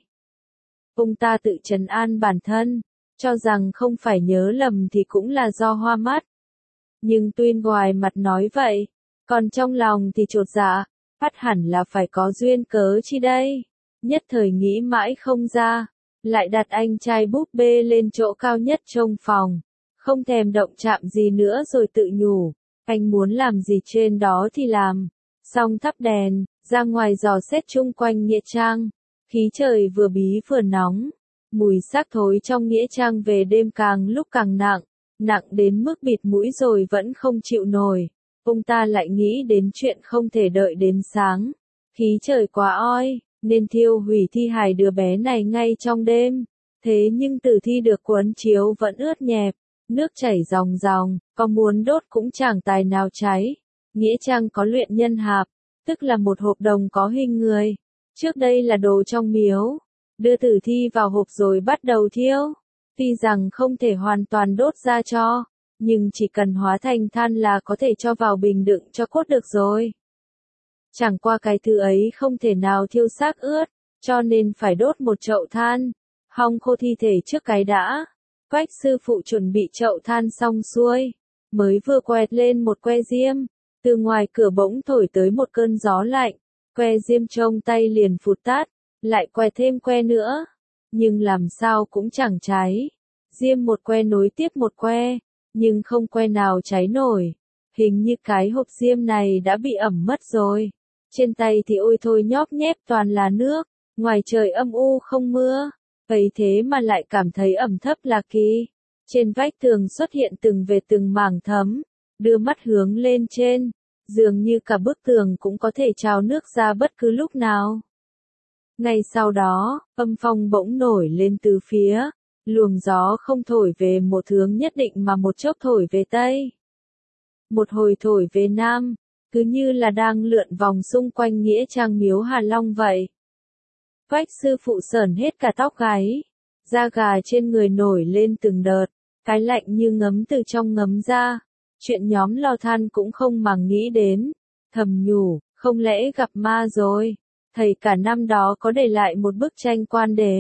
Ông ta tự trấn an bản thân, cho rằng không phải nhớ lầm thì cũng là do hoa mắt. Nhưng tuy ngoài mặt nói vậy, còn trong lòng thì chột dạ, bắt hẳn là phải có duyên cớ chi đây. Nhất thời nghĩ mãi không ra, lại đặt anh trai búp bê lên chỗ cao nhất trong phòng, không thèm động chạm gì nữa rồi tự nhủ, anh muốn làm gì trên đó thì làm. Xong thắp đèn, ra ngoài dò xét chung quanh nghĩa trang, khí trời vừa bí vừa nóng, mùi xác thối trong nghĩa trang về đêm càng lúc càng nặng, nặng đến mức bịt mũi rồi vẫn không chịu nổi. Ông ta lại nghĩ đến chuyện không thể đợi đến sáng, khí trời quá oi, nên thiêu hủy thi hài đứa bé này ngay trong đêm. Thế nhưng tử thi được cuốn chiếu vẫn ướt nhẹp, nước chảy ròng ròng, có muốn đốt cũng chẳng tài nào cháy. Nghĩa trang có luyện nhân hạp, tức là một hộp đồng có hình người. Trước đây là đồ trong miếu, đưa tử thi vào hộp rồi bắt đầu thiêu. Tuy rằng không thể hoàn toàn đốt ra cho, nhưng chỉ cần hóa thành than là có thể cho vào bình đựng cho cốt được rồi. Chẳng qua cái thứ ấy không thể nào thiêu xác ướt, cho nên phải đốt một chậu than, hong khô thi thể trước cái đã. Quách sư phụ chuẩn bị chậu than xong xuôi, mới vừa quẹt lên một que diêm, từ ngoài cửa bỗng thổi tới một cơn gió lạnh, que diêm trong tay liền phụt tắt, lại quẹt thêm que nữa, nhưng làm sao cũng chẳng cháy. Diêm một que nối tiếp một que, nhưng không que nào cháy nổi. Hình như cái hộp diêm này đã bị ẩm mất rồi. Trên tay thì ôi thôi nhóp nhép toàn là nước, ngoài trời âm u không mưa, vậy thế mà lại cảm thấy ẩm thấp là kỳ. Trên vách tường xuất hiện từng vệt từng mảng thấm, đưa mắt hướng lên trên, dường như cả bức tường cũng có thể trào nước ra bất cứ lúc nào. Ngay sau đó, âm phong bỗng nổi lên từ phía, luồng gió không thổi về một hướng nhất định mà một chốc thổi về tây. Một hồi thổi về nam, cứ như là đang lượn vòng xung quanh nghĩa trang miếu Hà Long vậy. Quách sư phụ sởn hết cả tóc gáy, da gà trên người nổi lên từng đợt, cái lạnh như ngấm từ trong ngấm ra. Chuyện nhóm lò than cũng không màng nghĩ đến, thầm nhủ, không lẽ gặp ma rồi. Thầy cả năm đó có để lại một bức tranh quan đế.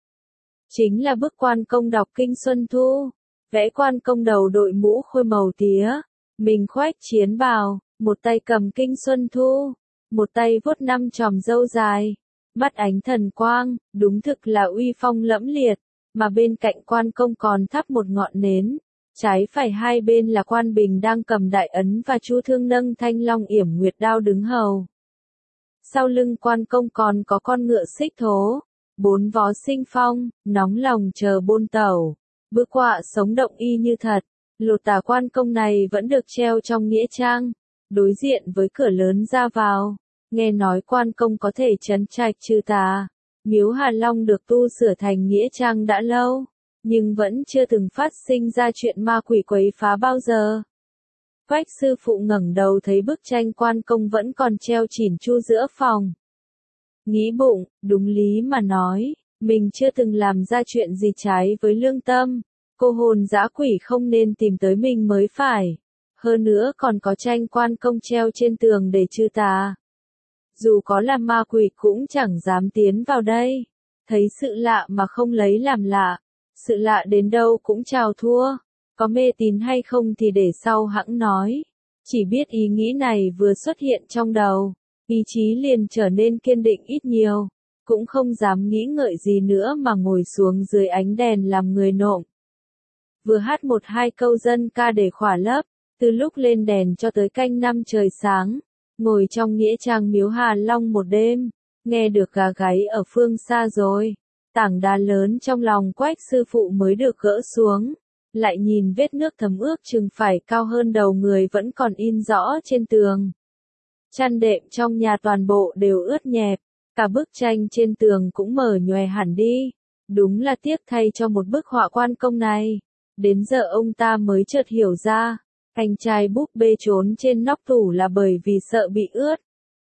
Chính là bức quan công đọc kinh Xuân Thu, vẽ quan công đầu đội mũ khôi màu tía, mình khoác chiến bào, một tay cầm kinh Xuân Thu, một tay vuốt năm chòm râu dài, mắt ánh thần quang, đúng thực là uy phong lẫm liệt, mà bên cạnh quan công còn thắp một ngọn nến. Trái phải hai bên là quan bình đang cầm đại ấn và chu thương nâng thanh long yểm nguyệt đao đứng hầu. Sau lưng quan công còn có con ngựa xích thố, 4 vó sinh phong, nóng lòng chờ bôn tẩu. Bức họa sống động y như thật, lột tả quan công này vẫn được treo trong nghĩa trang, đối diện với cửa lớn ra vào. Nghe nói quan công có thể trấn trạch trừ tà. Miếu Hà Long được tu sửa thành nghĩa trang đã lâu, nhưng vẫn chưa từng phát sinh ra chuyện ma quỷ quấy phá bao giờ. Quách sư phụ ngẩng đầu thấy bức tranh quan công vẫn còn treo chỉn chu giữa phòng. Nghĩ bụng, đúng lý mà nói, mình chưa từng làm ra chuyện gì trái với lương tâm, cô hồn dã quỷ không nên tìm tới mình mới phải. Hơn nữa còn có tranh quan công treo trên tường để trừ tà. Dù có là ma quỷ cũng chẳng dám tiến vào đây. Thấy sự lạ mà không lấy làm lạ, sự lạ đến đâu cũng chào thua. Có mê tín hay không thì để sau hẵng nói. Chỉ biết ý nghĩ này vừa xuất hiện trong đầu, ý chí liền trở nên kiên định ít nhiều, cũng không dám nghĩ ngợi gì nữa mà ngồi xuống dưới ánh đèn làm người nộm. Vừa hát một hai câu dân ca để khỏa lấp, từ lúc lên đèn cho tới canh 5 trời sáng, ngồi trong nghĩa trang miếu Hà Long một đêm, nghe được gà gáy ở phương xa rồi, tảng đá lớn trong lòng Quách sư phụ mới được gỡ xuống. Lại nhìn vết nước thấm ướt chừng phải cao hơn đầu người vẫn còn in rõ trên tường. Chăn đệm trong nhà toàn bộ đều ướt nhẹp, cả bức tranh trên tường cũng mờ nhòe hẳn đi. Đúng là tiếc thay cho một bức họa quan công này. Đến giờ ông ta mới chợt hiểu ra, anh trai búp bê trốn trên nóc tủ là bởi vì sợ bị ướt.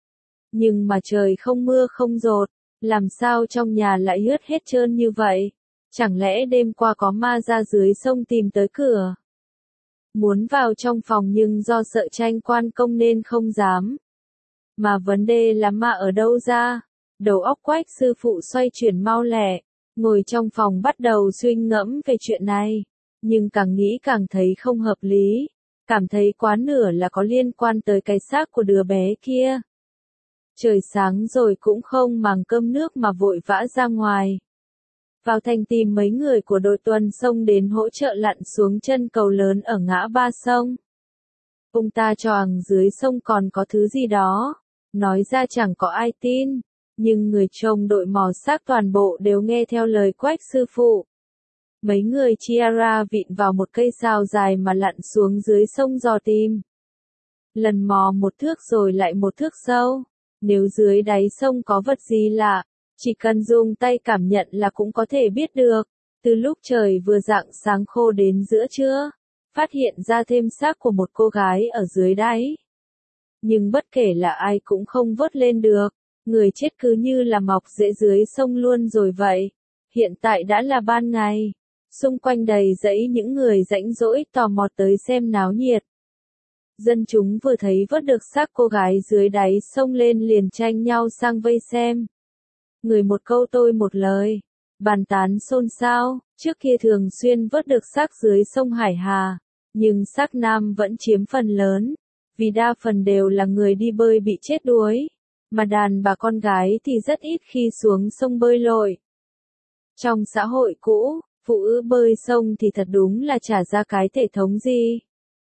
Nhưng mà trời không mưa không dột, làm sao trong nhà lại ướt hết trơn như vậy? Chẳng lẽ đêm qua có ma ra dưới sông tìm tới cửa? Muốn vào trong phòng nhưng do sợ tranh quan công nên không dám. Mà vấn đề là ma ở đâu ra? Đầu óc Quách sư phụ xoay chuyển mau lẹ, ngồi trong phòng bắt đầu suy ngẫm về chuyện này. Nhưng càng nghĩ càng thấy không hợp lý, cảm thấy quá nửa là có liên quan tới cái xác của đứa bé kia. Trời sáng rồi cũng không màng cơm nước mà vội vã ra ngoài. Vào thành tìm mấy người của đội tuần sông đến hỗ trợ lặn xuống chân cầu lớn ở ngã ba sông. Ông ta choàng dưới sông còn có thứ gì đó, nói ra chẳng có ai tin, nhưng người trông đội mò xác toàn bộ đều nghe theo lời Quách sư phụ. Mấy người chia ra vịn vào một cây sào dài mà lặn xuống dưới sông dò tìm. Lần mò một thước rồi lại một thước sâu, nếu dưới đáy sông có vật gì lạ, chỉ cần dùng tay cảm nhận là cũng có thể biết được. Từ lúc trời vừa rạng sáng khô đến giữa trưa, phát hiện ra thêm xác của một cô gái ở dưới đáy. Nhưng bất kể là ai cũng không vớt lên được, người chết cứ như là mọc rễ dưới sông luôn rồi vậy. Hiện tại đã là ban ngày, xung quanh đầy dãy những người rãnh rỗi tò mò tới xem náo nhiệt. Dân chúng vừa thấy vớt được xác cô gái dưới đáy sông lên liền tranh nhau sang vây xem. Người một câu tôi một lời, bàn tán xôn xao. Trước kia thường xuyên vớt được xác dưới sông Hải Hà, nhưng xác nam vẫn chiếm phần lớn, vì đa phần đều là người đi bơi bị chết đuối, mà đàn bà con gái thì rất ít khi xuống sông bơi lội. Trong xã hội cũ, phụ nữ bơi sông thì thật đúng là chả ra cái thể thống gì.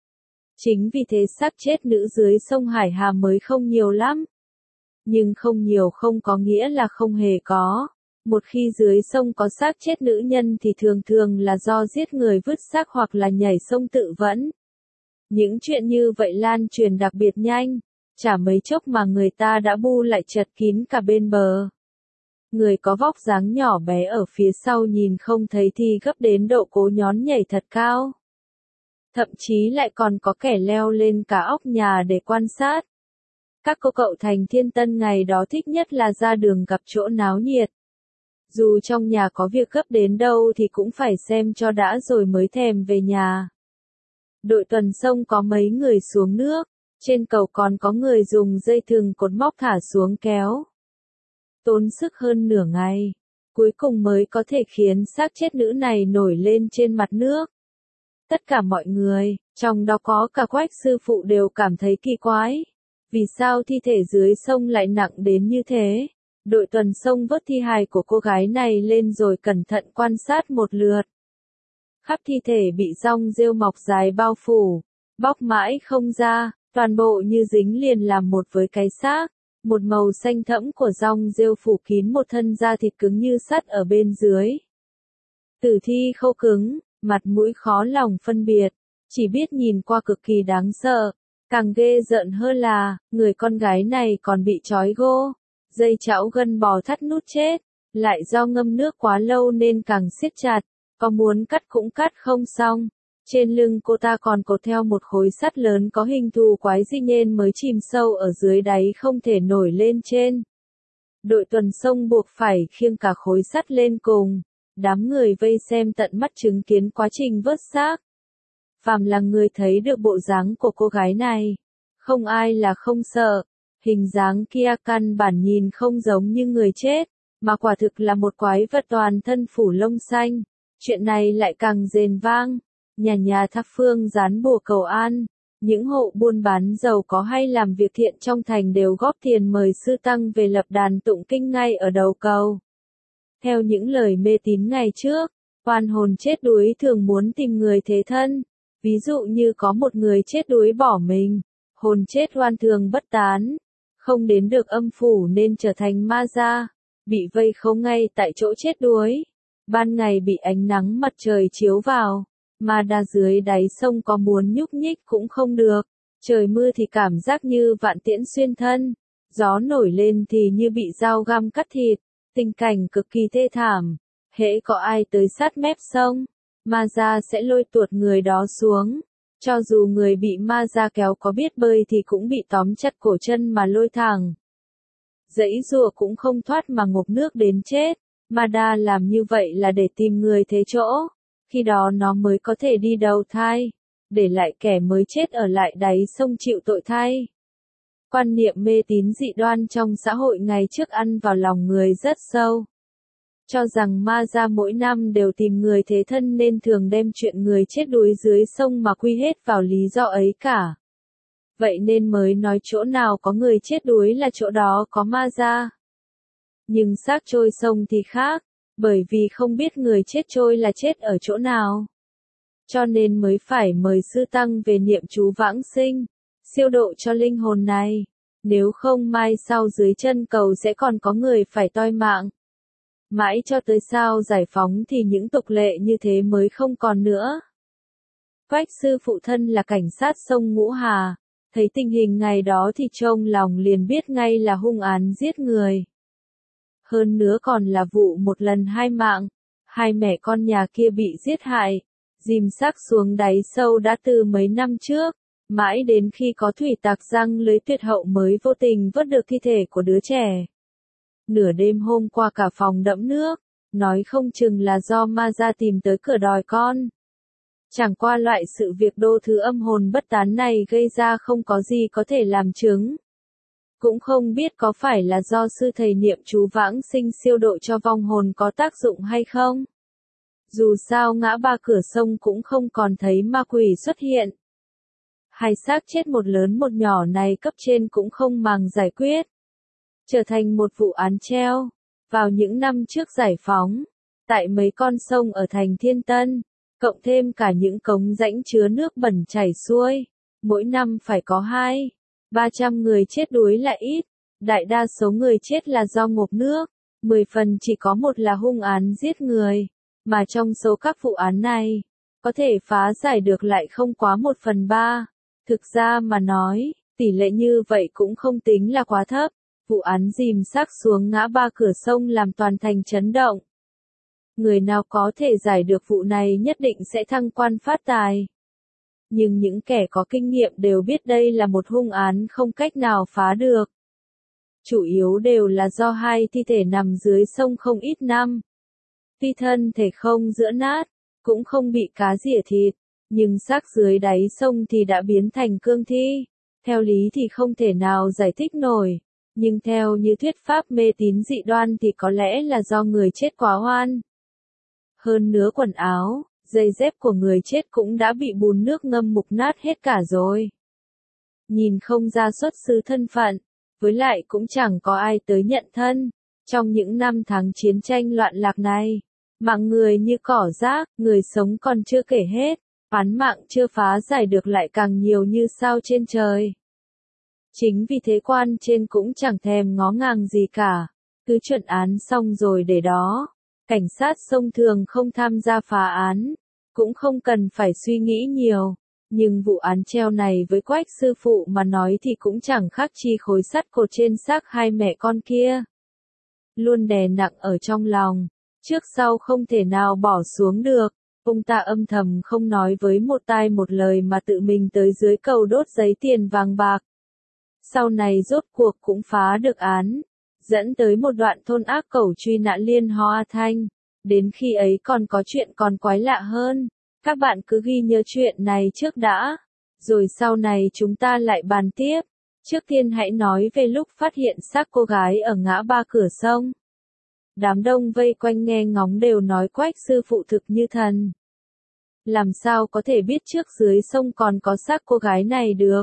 Chính vì thế xác chết nữ dưới sông Hải Hà mới không nhiều lắm. Nhưng không nhiều không có nghĩa là không hề có. Một khi dưới sông có xác chết nữ nhân thì thường thường là do giết người vứt xác hoặc là nhảy sông tự vẫn. Những chuyện như vậy lan truyền đặc biệt nhanh, chả mấy chốc mà người ta đã bu lại chật kín cả bên bờ. Người có vóc dáng nhỏ bé ở phía sau nhìn không thấy thì gấp đến độ cố nhón nhảy thật cao. Thậm chí lại còn có kẻ leo lên cả óc nhà để quan sát. Các cô cậu thành Thiên Tân ngày đó thích nhất là ra đường gặp chỗ náo nhiệt. Dù trong nhà có việc gấp đến đâu thì cũng phải xem cho đã rồi mới thèm về nhà. Đội tuần sông có mấy người xuống nước, trên cầu còn có người dùng dây thừng cột móc thả xuống kéo. Tốn sức hơn nửa ngày, cuối cùng mới có thể khiến xác chết nữ này nổi lên trên mặt nước. Tất cả mọi người, trong đó có cả Quách sư phụ đều cảm thấy kỳ quái. Vì sao thi thể dưới sông lại nặng đến như thế? Đội tuần sông vớt thi hài của cô gái này lên rồi cẩn thận quan sát một lượt. Khắp thi thể bị rong rêu mọc dài bao phủ, bóc mãi không ra, toàn bộ như dính liền làm một với cái xác. Một màu xanh thẫm của rong rêu phủ kín một thân da thịt cứng như sắt ở bên dưới. Tử thi khô cứng, mặt mũi khó lòng phân biệt, chỉ biết nhìn qua cực kỳ đáng sợ. Càng ghê rợn hơn là, người con gái này còn bị trói gô, dây chảo gân bò thắt nút chết, lại do ngâm nước quá lâu nên càng siết chặt, có muốn cắt cũng cắt không xong. Trên lưng cô ta còn cột theo một khối sắt lớn có hình thù quái dị nên mới chìm sâu ở dưới đáy không thể nổi lên trên. Đội tuần sông buộc phải khiêng cả khối sắt lên cùng, đám người vây xem tận mắt chứng kiến quá trình vớt xác. Phàm là người thấy được bộ dáng của cô gái này, không ai là không sợ. Hình dáng kia căn bản nhìn không giống như người chết, mà quả thực là một quái vật toàn thân phủ lông xanh. Chuyện này lại càng rền vang, nhà nhà thắp phương dán bùa cầu an. Những hộ buôn bán giàu có hay làm việc thiện trong thành đều góp tiền mời sư tăng về lập đàn tụng kinh ngay ở đầu cầu. Theo những lời mê tín ngày trước, oan hồn chết đuối thường muốn tìm người thế thân. Ví dụ như có một người chết đuối bỏ mình, hồn chết oan thường bất tán, không đến được âm phủ nên trở thành ma gia, bị vây khâu ngay tại chỗ chết đuối. Ban ngày bị ánh nắng mặt trời chiếu vào, mà đa dưới đáy sông có muốn nhúc nhích cũng không được. Trời mưa thì cảm giác như vạn tiễn xuyên thân, gió nổi lên thì như bị dao găm cắt thịt, tình cảnh cực kỳ thê thảm. Hễ có ai tới sát mép sông, ma gia sẽ lôi tuột người đó xuống. Cho dù người bị ma gia kéo có biết bơi thì cũng bị tóm chặt cổ chân mà lôi thẳng. Giãy giụa cũng không thoát mà ngộp nước đến chết. Ma đa làm như vậy là để tìm người thế chỗ, khi đó nó mới có thể đi đầu thai, để lại kẻ mới chết ở lại đáy sông chịu tội thay. Quan niệm mê tín dị đoan trong xã hội ngày trước ăn vào lòng người rất sâu. Cho rằng ma gia mỗi năm đều tìm người thế thân nên thường đem chuyện người chết đuối dưới sông mà quy hết vào lý do ấy cả. Vậy nên mới nói chỗ nào có người chết đuối là chỗ đó có ma gia. Nhưng xác trôi sông thì khác, bởi vì không biết người chết trôi là chết ở chỗ nào. Cho nên mới phải mời sư tăng về niệm chú vãng sinh, siêu độ cho linh hồn này. Nếu không mai sau dưới chân cầu sẽ còn có người phải toi mạng. Mãi cho tới sau giải phóng thì những tục lệ như thế mới không còn nữa. Quách sư phụ thân là cảnh sát sông Ngũ Hà, thấy tình hình ngày đó thì trong lòng liền biết ngay là hung án giết người. Hơn nữa còn là vụ một lần hai mạng, hai mẹ con nhà kia bị giết hại, dìm xác xuống đáy sâu đã từ mấy năm trước, mãi đến khi có thủy tặc giăng lưới tuyệt hậu mới vô tình vớt được thi thể của đứa trẻ. Nửa đêm hôm qua cả phòng đẫm nước, nói không chừng là do ma gia tìm tới cửa đòi con. Chẳng qua loại sự việc đô thứ âm hồn bất tán này gây ra không có gì có thể làm chứng. Cũng không biết có phải là do sư thầy niệm chú vãng sinh siêu độ cho vong hồn có tác dụng hay không. Dù sao ngã ba cửa sông cũng không còn thấy ma quỷ xuất hiện. Hai xác chết một lớn một nhỏ này cấp trên cũng không màng giải quyết. Trở thành một vụ án treo. Vào những năm trước giải phóng, tại mấy con sông ở thành Thiên Tân, cộng thêm cả những cống rãnh chứa nước bẩn chảy xuôi, mỗi năm phải có 200-300 người chết đuối là ít, đại đa số người chết là do ngộp nước, 10 phần chỉ có một là hung án giết người, mà trong số các vụ án này, có thể phá giải được lại không quá 1/3. Thực ra mà nói, tỷ lệ như vậy cũng không tính là quá thấp. Vụ án dìm xác xuống ngã ba cửa sông làm toàn thành chấn động. Người nào có thể giải được vụ này nhất định sẽ thăng quan phát tài. Nhưng những kẻ có kinh nghiệm đều biết đây là một hung án không cách nào phá được. Chủ yếu đều là do hai thi thể nằm dưới sông không ít năm. Tuy thân thể không giữa nát, cũng không bị cá rỉa thịt, nhưng xác dưới đáy sông thì đã biến thành cương thi. Theo lý thì không thể nào giải thích nổi. Nhưng theo như thuyết pháp mê tín dị đoan thì có lẽ là do người chết quá oan. Hơn nữa quần áo, giày dép của người chết cũng đã bị bùn nước ngâm mục nát hết cả rồi. Nhìn không ra xuất xứ thân phận, với lại cũng chẳng có ai tới nhận thân. Trong những năm tháng chiến tranh loạn lạc này, mạng người như cỏ rác, người sống còn chưa kể hết, án mạng chưa phá giải được lại càng nhiều như sao trên trời. Chính vì thế quan trên cũng chẳng thèm ngó ngàng gì cả, cứ chuẩn án xong rồi để đó. Cảnh sát sông thường không tham gia phá án, cũng không cần phải suy nghĩ nhiều, nhưng vụ án treo này với Quách sư phụ mà nói thì cũng chẳng khác chi khối sắt cột trên xác hai mẹ con kia. Luôn đè nặng ở trong lòng, trước sau không thể nào bỏ xuống được, ông ta âm thầm không nói với một tai một lời mà tự mình tới dưới cầu đốt giấy tiền vàng bạc. Sau này rốt cuộc cũng phá được án, dẫn tới một đoạn thôn ác cẩu truy nã liên hoa thanh. Đến khi ấy còn có chuyện còn quái lạ hơn. Các bạn cứ ghi nhớ chuyện này trước đã, rồi sau này chúng ta lại bàn tiếp. Trước tiên hãy nói về lúc phát hiện xác cô gái ở ngã ba cửa sông. Đám đông vây quanh nghe ngóng đều nói Quách sư phụ thực như thần. Làm sao có thể biết trước dưới sông còn có xác cô gái này được?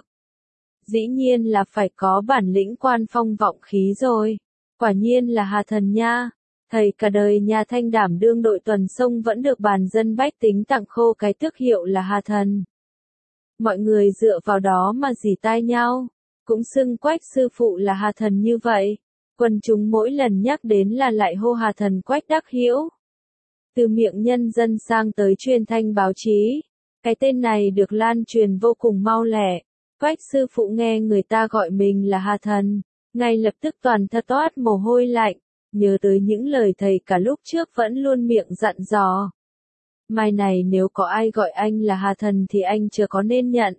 Dĩ nhiên là phải có bản lĩnh quan phong vọng khí rồi. Quả nhiên là hà thần nha. Thầy cả đời nhà Thanh đảm đương đội tuần sông vẫn được bàn dân bách tính tặng khô cái tước hiệu là hà thần. Mọi người dựa vào đó mà rỉ tai nhau, cũng xưng Quách sư phụ là hà thần như vậy. Quần chúng mỗi lần nhắc đến là lại hô hà thần Quách Đắc Hữu. Từ miệng nhân dân sang tới truyền thanh báo chí, cái tên này được lan truyền vô cùng mau lẹ. Quách sư phụ nghe người ta gọi mình là hà thần, ngay lập tức toàn thân toát mồ hôi lạnh, nhớ tới những lời thầy cả lúc trước vẫn luôn miệng dặn dò. Mai này nếu có ai gọi anh là hà thần thì anh chưa có nên nhận.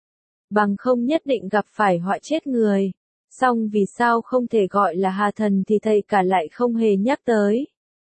Bằng không nhất định gặp phải họa chết người. Song vì sao không thể gọi là hà thần thì thầy cả lại không hề nhắc tới.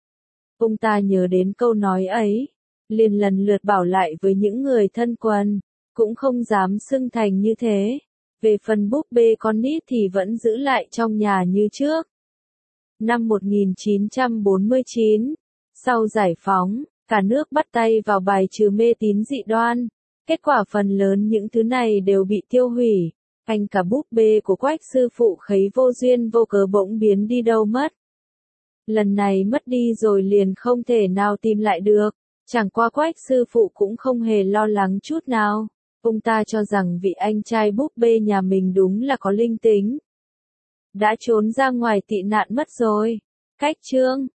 Ông ta nhớ đến câu nói ấy, liền lần lượt bảo lại với những người thân quen, cũng không dám xưng thành như thế. Về phần búp bê con nít thì vẫn giữ lại trong nhà như trước. Năm 1949, sau giải phóng, cả nước bắt tay vào bài trừ mê tín dị đoan. Kết quả phần lớn những thứ này đều bị tiêu hủy. Anh cả búp bê của Quách sư phụ khấy vô duyên vô cớ bỗng biến đi đâu mất. Lần này mất đi rồi liền không thể nào tìm lại được. Chẳng qua Quách sư phụ cũng không hề lo lắng chút nào. Ông ta cho rằng vị anh trai búp bê nhà mình đúng là có linh tính. Đã trốn ra ngoài tị nạn mất rồi. Cách chương